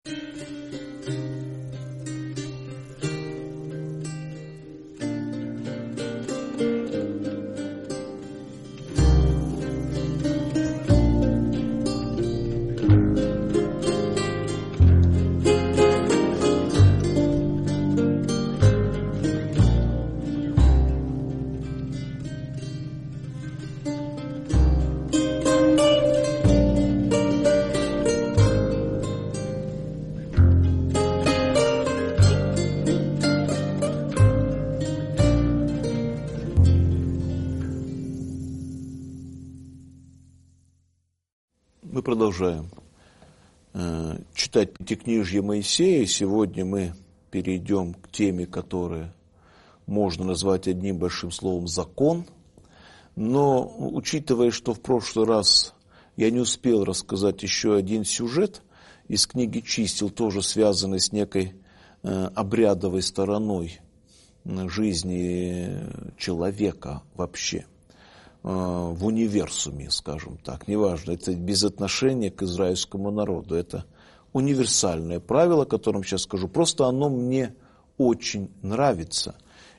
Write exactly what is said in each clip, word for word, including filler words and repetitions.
Мы продолжаем э, читать Пятикнижье Моисея. Сегодня мы перейдем к теме, которая можно назвать одним большим словом «закон». Но, учитывая, что в прошлый раз я не успел рассказать еще один сюжет из книги «Чисел», тоже связанный с некой э, обрядовой стороной жизни человека вообще, в универсуме, скажем так, неважно, это без отношения к израильскому народу, это универсальное правило, о котором сейчас скажу, просто оно мне очень нравится,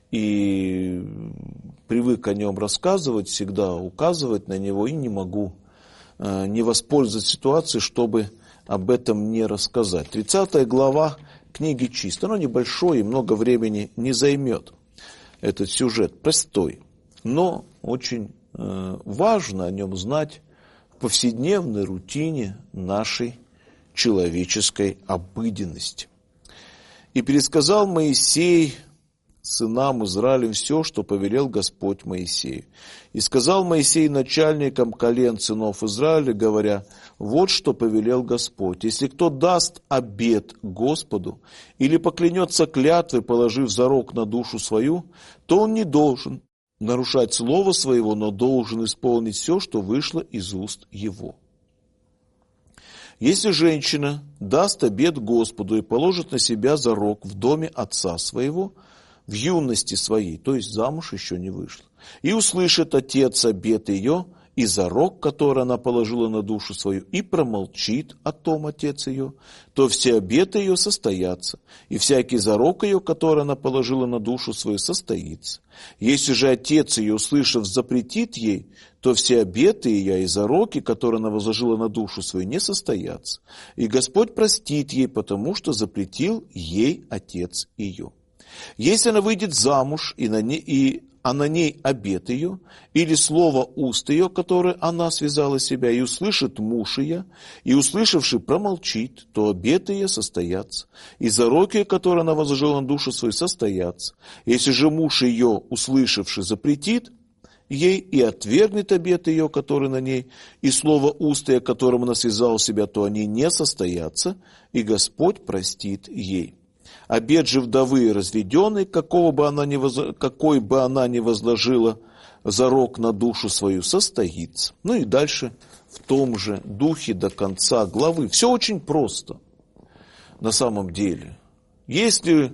и привык о нем рассказывать, всегда указывать на него, и не могу э, не воспользоваться ситуацией, чтобы об этом не рассказать. тридцатая глава книги Чисел, оно небольшое и много времени не займет, этот сюжет простой, но очень важно о нем знать в повседневной рутине нашей человеческой обыденности. «И пересказал Моисей сынам Израилем все, что повелел Господь Моисею. И сказал Моисей начальникам колен сынов Израиля, говоря, вот что повелел Господь. Если кто даст обет Господу или поклянется клятвой, положив зарок на душу свою, то он не должен нарушать слово своего, но должен исполнить все, что вышло из уст его. Если женщина даст обет Господу и положит на себя зарок в доме отца своего, в юности своей, то есть замуж еще не вышла, и услышит отец обет ее и зарок, который она положила на душу свою, и промолчит о том отец ее, то все обеты ее состоятся, и всякий зарок ее, который она положила на душу свою, состоится. Если же отец ее, услышав, запретит ей, то все обеты ее и зароки, которые она возложила на душу свою, не состоятся. И Господь простит ей, потому что запретил ей отец ее. Если она выйдет замуж, и на ней, и, а на ней обет ее, или слово уст ее, которое она связала себя, и услышит муж ее, и, услышавший, промолчит, то обеты ее состоятся, и зароки, которые она возложила на душу свою, состоятся. Если же муж ее, услышавший, запретит ей и отвергнет обет ее, который на ней, и слово уст ее, которым она связала себя, то они не состоятся, и Господь простит ей. Обет же вдовы разведенной, какого бы она ни воз... какой бы она ни возложила зарок на душу свою, состоится. Ну и дальше в том же духе до конца главы. Все очень просто на самом деле. Если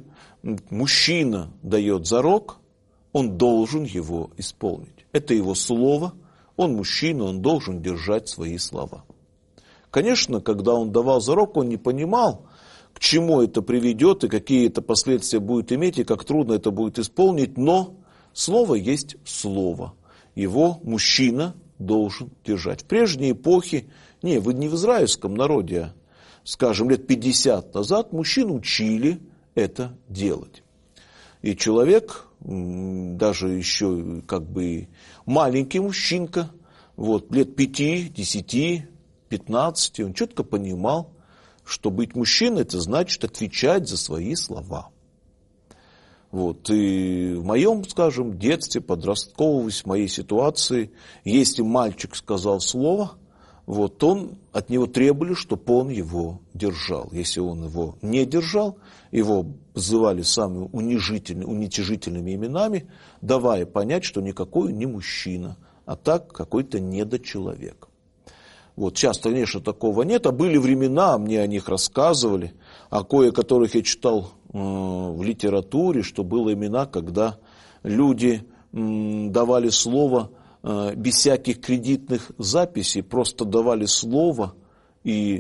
мужчина дает зарок, он должен его исполнить. Это его слово, он мужчина, он должен держать свои слова. Конечно, когда он давал зарок, он не понимал, к чему это приведет и какие это последствия будет иметь, и как трудно это будет исполнить, но слово есть слово. Его мужчина должен держать. В прежней эпохе, не, вы не в израильском народе, а, скажем, лет пятьдесят назад мужчин учили это делать. И человек, даже еще как бы маленький мужчинка, вот, лет пяти, десяти, пятнадцати, он четко понимал, что быть мужчиной, это значит отвечать за свои слова. Вот. И в моем, скажем, детстве, подростковости, в моей ситуации, если мальчик сказал слово, вот, он, от него требовали, чтобы он его держал. Если он его не держал, его называли самыми унижительными, уничижительными именами, давая понять, что никакой он не мужчина, а так какой-то недочеловек. Вот, сейчас, конечно, такого нет, а были времена, мне о них рассказывали, о кое-которых я читал э, в литературе, что было имена, когда люди э, давали слово э, без всяких кредитных записей, просто давали слово, и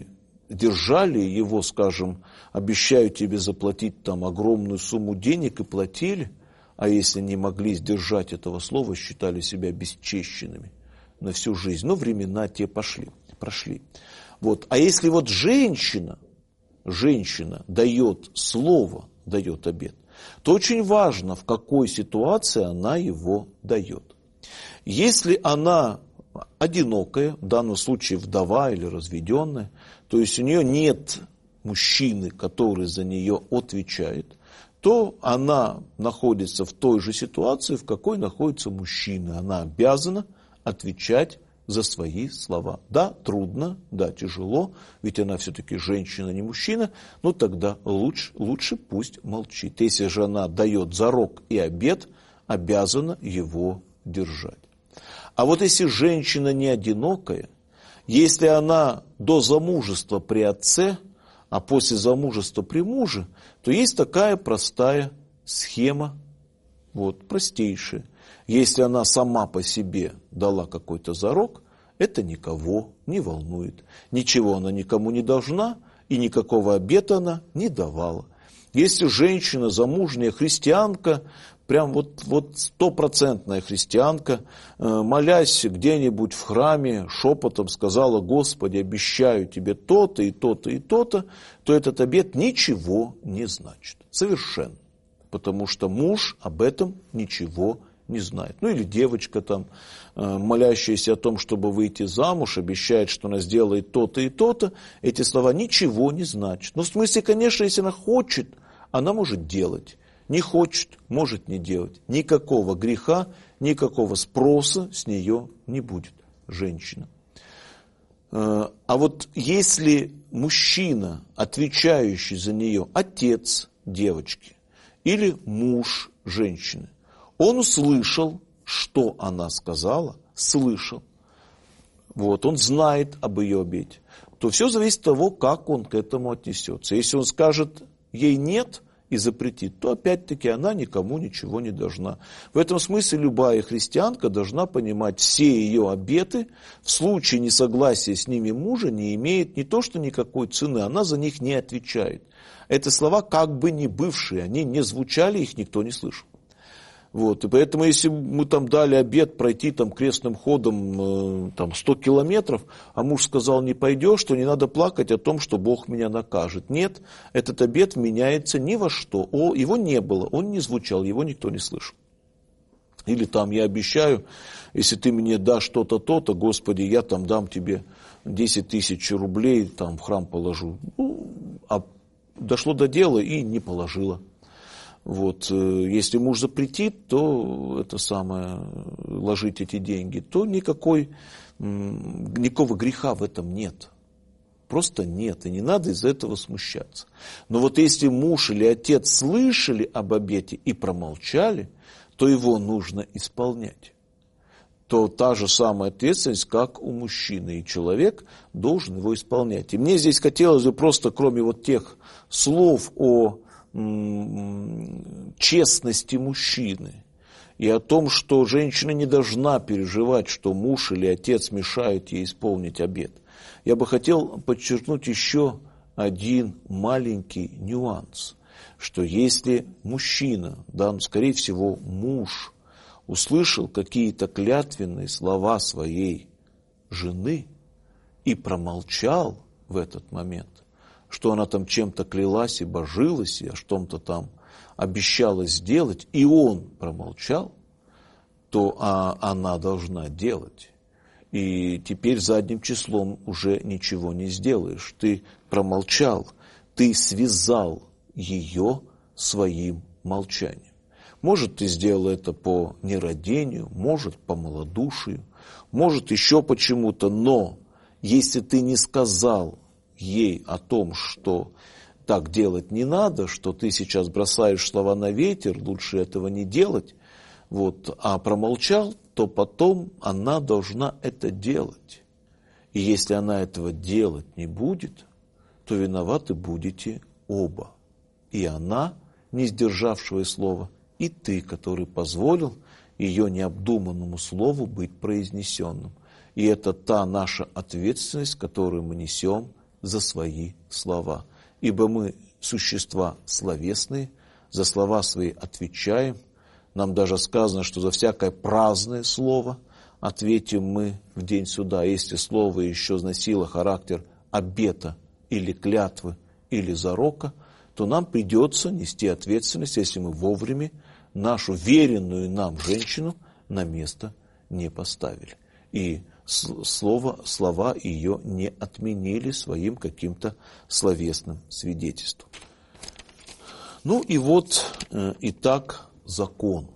держали его, скажем, обещаю тебе заплатить там огромную сумму денег, и платили, а если не могли сдержать этого слова, считали себя бесчещенными на всю жизнь. Но времена те пошли, прошли. Вот. А если вот женщина, женщина дает слово, дает обет, то очень важно, в какой ситуации она его дает. Если она одинокая, в данном случае вдова или разведенная, то есть у нее нет мужчины, который за нее отвечает, то она находится в той же ситуации, в какой находится мужчина. Она обязана отвечать за свои слова. Да, трудно, да, тяжело, ведь она все-таки женщина, не мужчина, но тогда лучше, лучше пусть молчит. Если же она дает зарок и обет, обязана его держать. А вот если женщина не одинокая, если она до замужества при отце, а после замужества при муже, то есть такая простая схема, вот, простейшая. Если она сама по себе дала какой-то зарок, это никого не волнует. Ничего она никому не должна, и никакого обета она не давала. Если женщина, замужняя христианка, прям вот, вот стопроцентная христианка, молясь где-нибудь в храме, шепотом сказала: Господи, обещаю тебе то-то и то-то и то-то, то этот обет ничего не значит. Совершенно. Потому что муж об этом ничего не знает. Ну или девочка там, молящаяся о том, чтобы выйти замуж, обещает, что она сделает то-то и то-то, эти слова ничего не значат. Но в смысле, конечно, если она хочет, она может делать. Не хочет, может не делать. Никакого греха, никакого спроса с нее не будет, женщина. А вот если мужчина, отвечающий за нее, отец девочки или муж женщины, он услышал, что она сказала, слышал, вот, он знает об ее обете, то все зависит от того, как он к этому отнесется. Если он скажет ей нет и запретит, то опять-таки она никому ничего не должна. В этом смысле любая христианка должна понимать, все ее обеты в случае несогласия с ними мужа не имеют не то что никакой цены, она за них не отвечает. Это слова как бы не бывшие, они не звучали, их никто не слышал. Вот, и поэтому, если мы там дали обет пройти там крестным ходом э, там, сто километров, а муж сказал: не пойдешь, то не надо плакать о том, что Бог меня накажет. Нет, этот обет меняется ни во что. О, его не было, он не звучал, его никто не слышал. Или там: я обещаю, если ты мне дашь что-то, то-то, Господи, я там дам тебе десять тысяч рублей, там в храм положу. Ну, а дошло до дела и не положила. Вот, если муж запретит, то это самое, ложить эти деньги, то никакой, никакого греха в этом нет. Просто нет, и не надо из-за этого смущаться. Но вот если муж или отец слышали об обете и промолчали, то его нужно исполнять. То та же самая ответственность, как у мужчины, и человек должен его исполнять. И мне здесь хотелось бы просто, кроме вот тех слов о честности мужчины и о том, что женщина не должна переживать, что муж или отец мешают ей исполнить обет, я бы хотел подчеркнуть еще один маленький нюанс, что если мужчина, да, скорее всего муж, услышал какие-то клятвенные слова своей жены и промолчал в этот момент, что она там чем-то клялась и божилась, и о чем-то там обещала сделать, и он промолчал, то а, она должна делать. И теперь задним числом уже ничего не сделаешь. Ты промолчал, ты связал ее своим молчанием. Может, ты сделал это по нерадению, может, по малодушию, может, еще почему-то, но если ты не сказал ей о том, что так делать не надо, что ты сейчас бросаешь слова на ветер, лучше этого не делать, вот, а промолчал, то потом она должна это делать. И если она этого делать не будет, то виноваты будете оба. И она, не сдержавшая слова, и ты, который позволил ее необдуманному слову быть произнесенным. И это та наша ответственность, которую мы несем за свои слова. Ибо мы существа словесные, за слова свои отвечаем. Нам даже сказано, что за всякое праздное слово ответим мы в день суда. Если слово еще носило характер обета или клятвы или зарока, то нам придется нести ответственность, если мы вовремя нашу веренную нам женщину на место не поставили. И слово, слова ее не отменили своим каким-то словесным свидетельством. Ну и вот, итак, закон.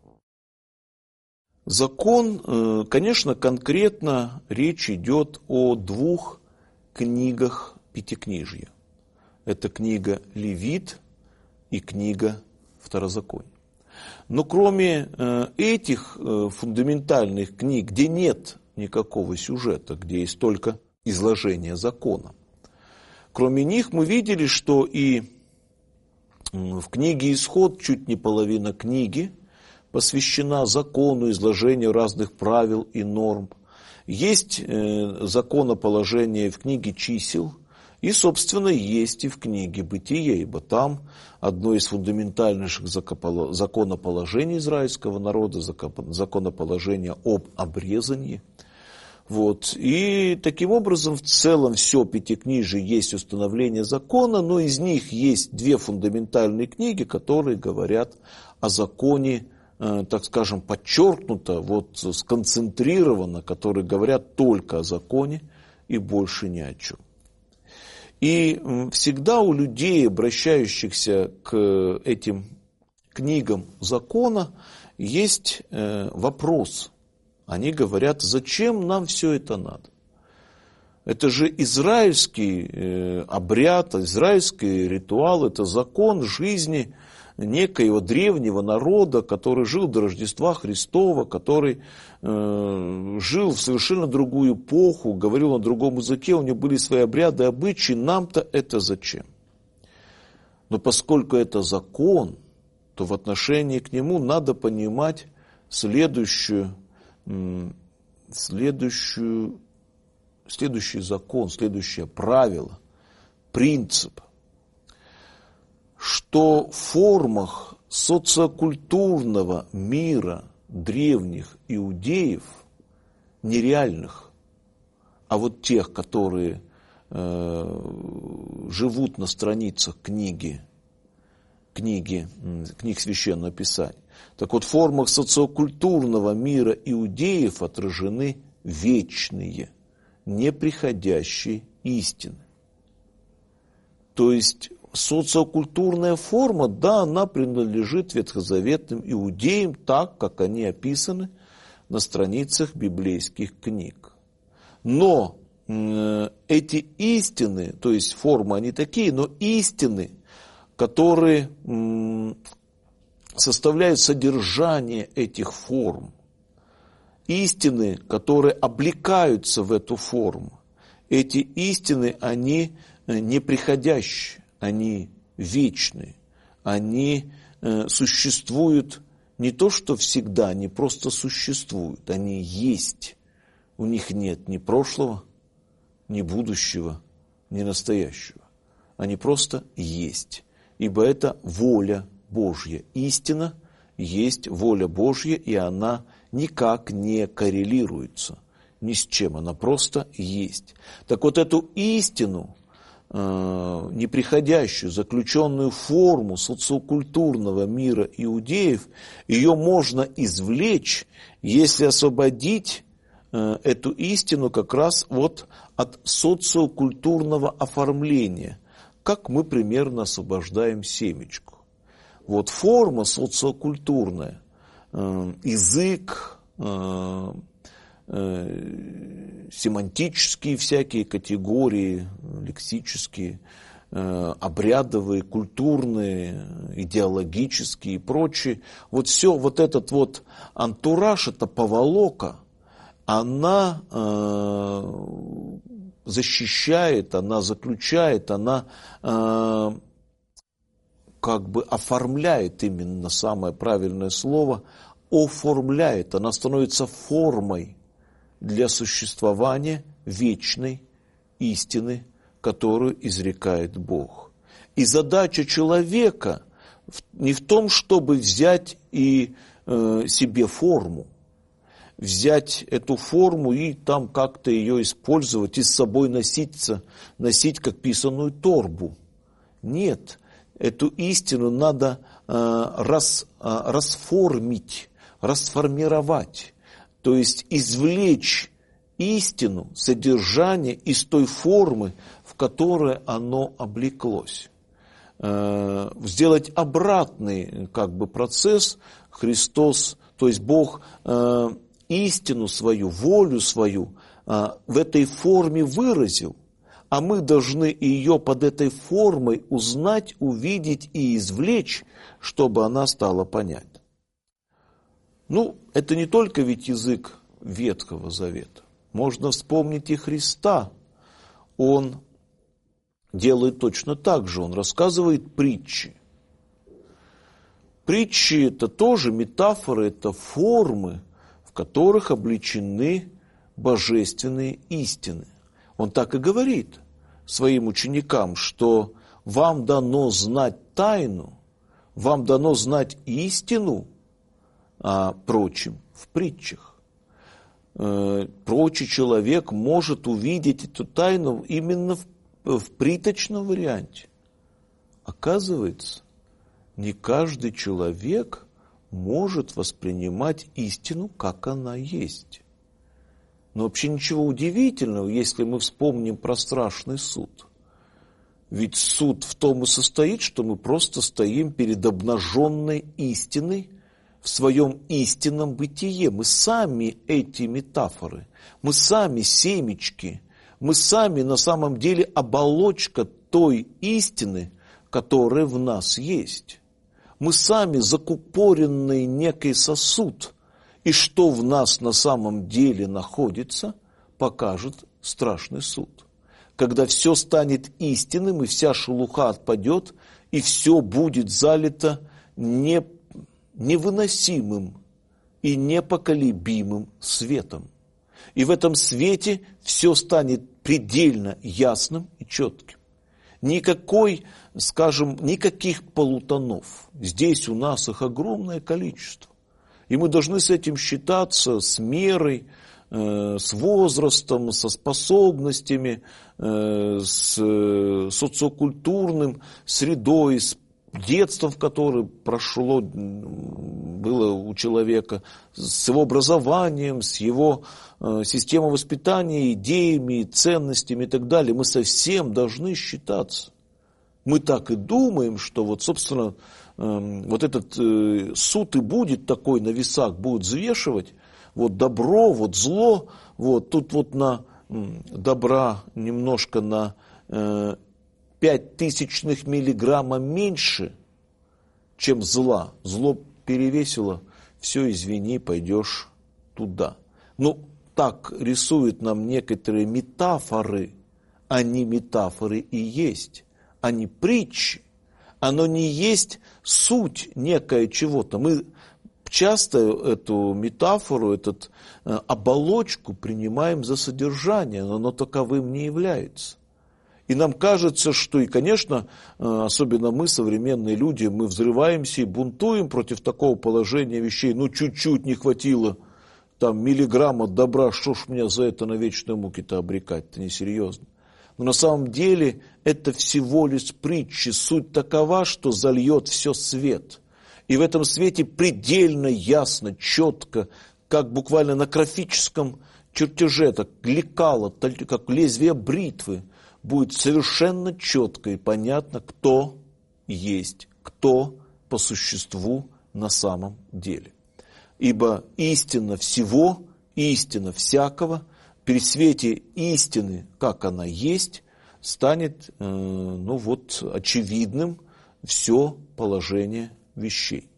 Закон, конечно, конкретно речь идет о двух книгах Пятикнижья. Это книга Левит и книга Второзакония. Но кроме этих фундаментальных книг, где нет никакого сюжета, где есть только изложение закона, кроме них мы видели, что и в книге Исход чуть не половина книги посвящена закону, изложению разных правил и норм. Есть законоположение в книге Чисел, и, собственно, есть и в книге Бытия, ибо там одно из фундаментальнейших законоположений израильского народа, законоположение об обрезании. Вот. И таким образом в целом все Пятикнижие есть установление закона, но из них есть две фундаментальные книги, которые говорят о законе, э, так скажем, подчеркнуто, вот, сконцентрированно, которые говорят только о законе и больше ни о чем. И всегда у людей, обращающихся к этим книгам закона, есть э, вопрос. Они говорят, зачем нам все это надо? Это же израильский э, обряд, израильский ритуал, это закон жизни некоего древнего народа, который жил до Рождества Христова, который э, жил в совершенно другую эпоху, говорил на другом языке, у него были свои обряды, обычаи, нам-то это зачем? Но поскольку это закон, то в отношении к нему надо понимать следующую, следующую, следующий закон, следующее правило, принцип, что в формах социокультурного мира древних иудеев, нереальных, а вот тех, которые э, живут на страницах книги, книги, книг Священного Писания, так вот в формах социокультурного мира иудеев отражены вечные, неприходящие истины. То есть социокультурная форма, да, она принадлежит ветхозаветным иудеям, так, как они описаны на страницах библейских книг. Но э, эти истины, то есть формы они такие, но истины, которые э, составляют содержание этих форм, истины, которые облекаются в эту форму, эти истины, они неприходящие. Они вечны, они э, существуют не то, что всегда, они просто существуют, они есть. У них нет ни прошлого, ни будущего, ни настоящего. Они просто есть, ибо это воля Божья. Истина есть воля Божья, и она никак не коррелируется ни с чем, она просто есть. Так вот эту истину, неприходящую, заключенную форму социокультурного мира иудеев, ее можно извлечь, если освободить эту истину как раз вот от социокультурного оформления, как мы примерно освобождаем семечку. Вот форма социокультурная, язык, семантические всякие категории, лексические, обрядовые, культурные, идеологические и прочие. Вот все, вот этот вот антураж, эта поволока, она защищает, она заключает, она как бы оформляет, именно самое правильное слово, оформляет, она становится формой для существования вечной истины, которую изрекает Бог. И задача человека не в том, чтобы взять и э, себе форму, взять эту форму и там как-то ее использовать и с собой носиться, носить как писаную торбу. Нет, эту истину надо э, рас, э, расформить, расформировать, то есть извлечь истину, содержание из той формы, в которой оно облеклось. Э, сделать обратный как бы процесс. Христос, то есть Бог, э, истину свою, волю свою э, в этой форме выразил, а мы должны ее под этой формой узнать, увидеть и извлечь, чтобы она стала понятна. Ну, это не только ведь язык Ветхого Завета. Можно вспомнить и Христа. Он делает точно так же, он рассказывает притчи. Притчи – это тоже метафоры, это формы, в которых обличены божественные истины. Он так и говорит своим ученикам, что вам дано знать тайну, вам дано знать истину, а прочим в притчах. Прочий человек может увидеть эту тайну именно в, в приточном варианте. Оказывается, не каждый человек может воспринимать истину, как она есть. Но вообще ничего удивительного, если мы вспомним про страшный суд. Ведь суд в том и состоит, что мы просто стоим перед обнаженной истиной, в своем истинном бытие. Мы сами эти метафоры, мы сами семечки, мы сами на самом деле оболочка той истины, которая в нас есть. Мы сами закупоренный некий сосуд, и что в нас на самом деле находится, покажет страшный суд. Когда все станет истинным, и вся шелуха отпадет, и все будет залито не невыносимым и непоколебимым светом. И в этом свете все станет предельно ясным и четким. Никакой, скажем, никаких полутонов. Здесь у нас их огромное количество. И мы должны с этим считаться, с мерой, э, с возрастом, со способностями, э, с э, социокультурным средой, с детством, в которое прошло, было у человека, с его образованием, с его э, системой воспитания, идеями, ценностями и так далее. Мы совсем должны считаться. Мы так и думаем, что вот, собственно, э, вот этот э, суд и будет такой на весах, будет взвешивать вот добро, вот зло, вот тут вот на э, добра немножко на э, пять тысячных миллиграмма меньше, чем зла. Зло перевесило, все, извини, пойдешь туда. Ну, так рисуют нам некоторые метафоры. Они метафоры и есть. Они притчи. Оно не есть суть некая чего-то. Мы часто эту метафору, эту оболочку принимаем за содержание, но оно таковым не является. И нам кажется, что, и, конечно, особенно мы, современные люди, мы взрываемся и бунтуем против такого положения вещей. Ну, чуть-чуть не хватило там миллиграмма добра, что ж меня за это на вечные муки-то обрекать-то, несерьезно. Но на самом деле это всего лишь притчи. Суть такова, что зальет все свет. И в этом свете предельно ясно, четко, как буквально на графическом чертеже, так лекало, как лезвие бритвы, будет совершенно четко и понятно, кто есть, кто по существу на самом деле. Ибо истина всего, истина всякого, при свете истины, как она есть, станет, э, ну вот, очевидным все положение вещей.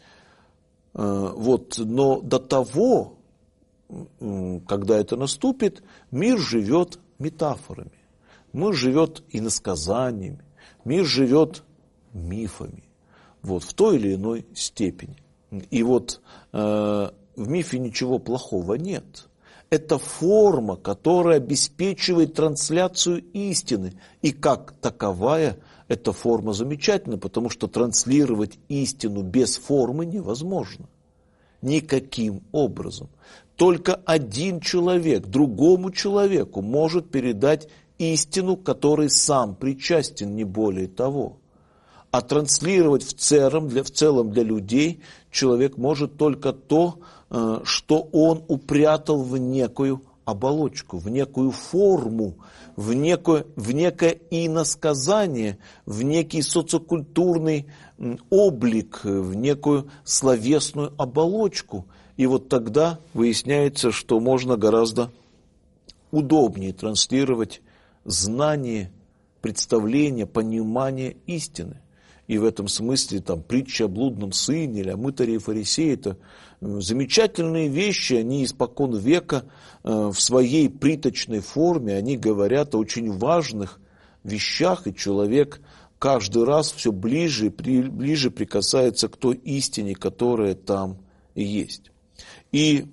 Э, вот, но до того, э, когда это наступит, мир живет метафорами. Мир живет иносказаниями, мир живет мифами, вот, в той или иной степени. И вот э, в мифе ничего плохого нет. это форма, которая обеспечивает трансляцию истины. И как таковая, эта форма замечательна, потому что транслировать истину без формы невозможно. Никаким образом. Только один человек другому человеку может передать истину, которой сам причастен, не более того. А транслировать в целом для, в целом для людей человек может только то, что он упрятал в некую оболочку, в некую форму, в некое, в некое иносказание, в некий социокультурный облик, в некую словесную оболочку. И вот тогда выясняется, что можно гораздо удобнее транслировать знание, представление, понимание истины. И в этом смысле там, притча о блудном сыне или о мытаре и фарисее – это замечательные вещи, они испокон века э, в своей приточной форме, они говорят о очень важных вещах, и человек каждый раз все ближе и при, ближе прикасается к той истине, которая там есть. И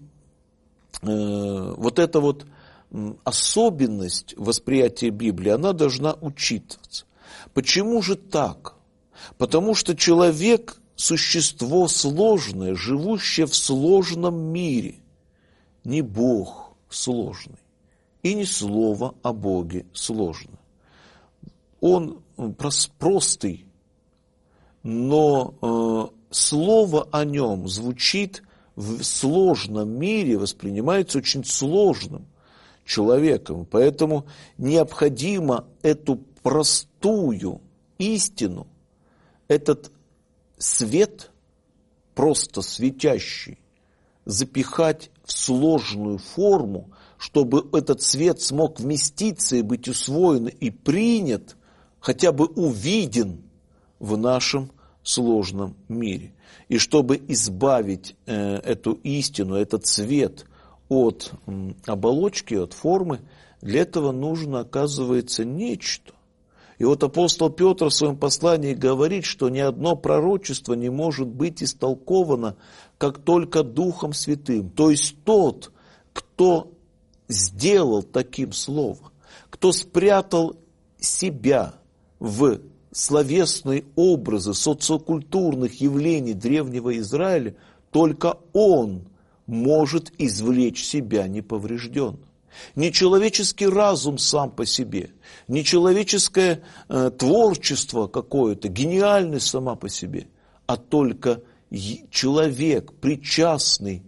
э, вот эта вот особенность восприятия Библии, она должна учитываться. Почему же так? Потому что человек – существо сложное, живущее в сложном мире. Не Бог сложный, и не слово о Боге сложно. Он простый, но э, слово о нем звучит в сложном мире, воспринимается очень сложным человеком. Поэтому необходимо эту простую истину, этот свет, просто светящий, запихать в сложную форму, чтобы этот свет смог вместиться и быть усвоен и принят, хотя бы увиден в нашем сложном мире. И чтобы избавить э, эту истину, этот свет от э, оболочки, от формы, для этого нужно, оказывается, нечто. И вот апостол Петр в своем послании говорит, что ни одно пророчество не может быть истолковано, как только Духом Святым. То есть тот, кто сделал таким слово, кто спрятал себя в словесные образы социокультурных явлений древнего Израиля, только он может извлечь себя неповрежденным. Не человеческий разум сам по себе, не человеческое э, творчество какое-то, гениальность сама по себе, а только человек, причастный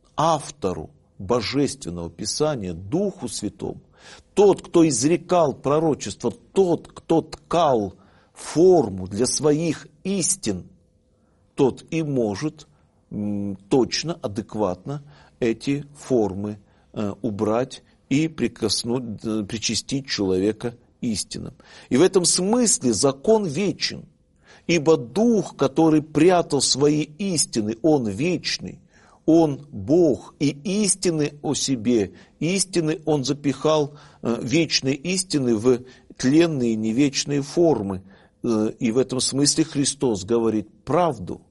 автору Божественного Писания, Духу Святому, тот, кто изрекал пророчество, тот, кто ткал форму для своих истин, тот и может м, точно, адекватно эти формы э, убрать и прикоснуть, причастить человека истинам. И в этом смысле закон вечен, ибо Дух, который прятал свои истины, Он вечный, Он Бог, и истины о себе, истины Он запихал, вечные истины в тленные, невечные формы. И в этом смысле Христос говорит правду.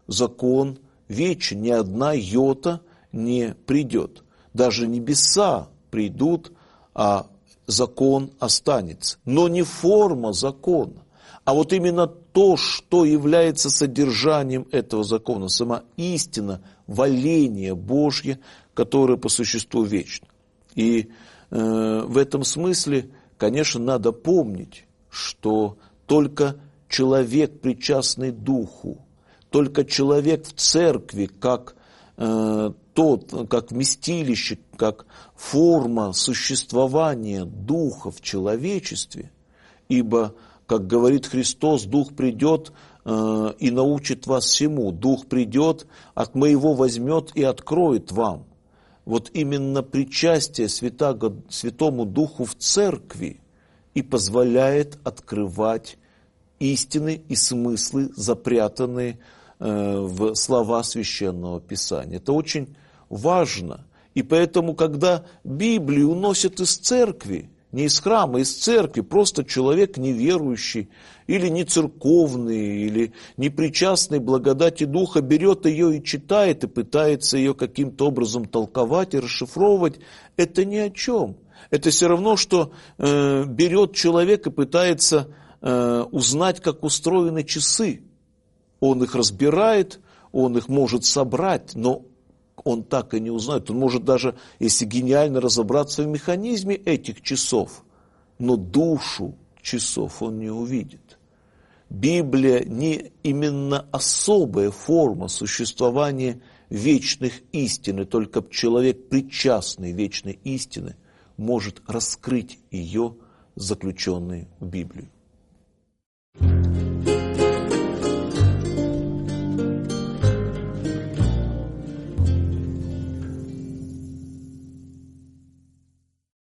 Закон вечен, ни одна йота не придет. Даже небеса придут, а закон останется. Но не форма закона, а вот именно то, что является содержанием этого закона, сама истина, воление Божье, которое по существу вечно. И э, в этом смысле, конечно, надо помнить, что только человек, причастный Духу, только человек в церкви, как э, тот, как вместилище, как форма существования Духа в человечестве, ибо, как говорит Христос, Дух придет э, и научит вас всему, Дух придет, от моего возьмет и откроет вам. Вот именно причастие Святаго, Святому Духу в церкви и позволяет открывать истины и смыслы, запрятанные э, в слова Священного Писания. Это очень важно. И поэтому, когда Библию уносят из церкви, не из храма, из церкви, просто человек неверующий, или не церковный, или не причастный благодати Духа, берет ее и читает, и пытается ее каким-то образом толковать и расшифровывать, это ни о чем. Это все равно, что э, берет человек и пытается э, узнать, как устроены часы. Он их разбирает, он их может собрать, но он так и не узнает. Он может даже, если гениально разобраться в механизме этих часов, но душу часов он не увидит. Библия не именно особая форма существования вечных истин, и только человек, причастный вечной истины, может раскрыть ее, заключенные в Библию.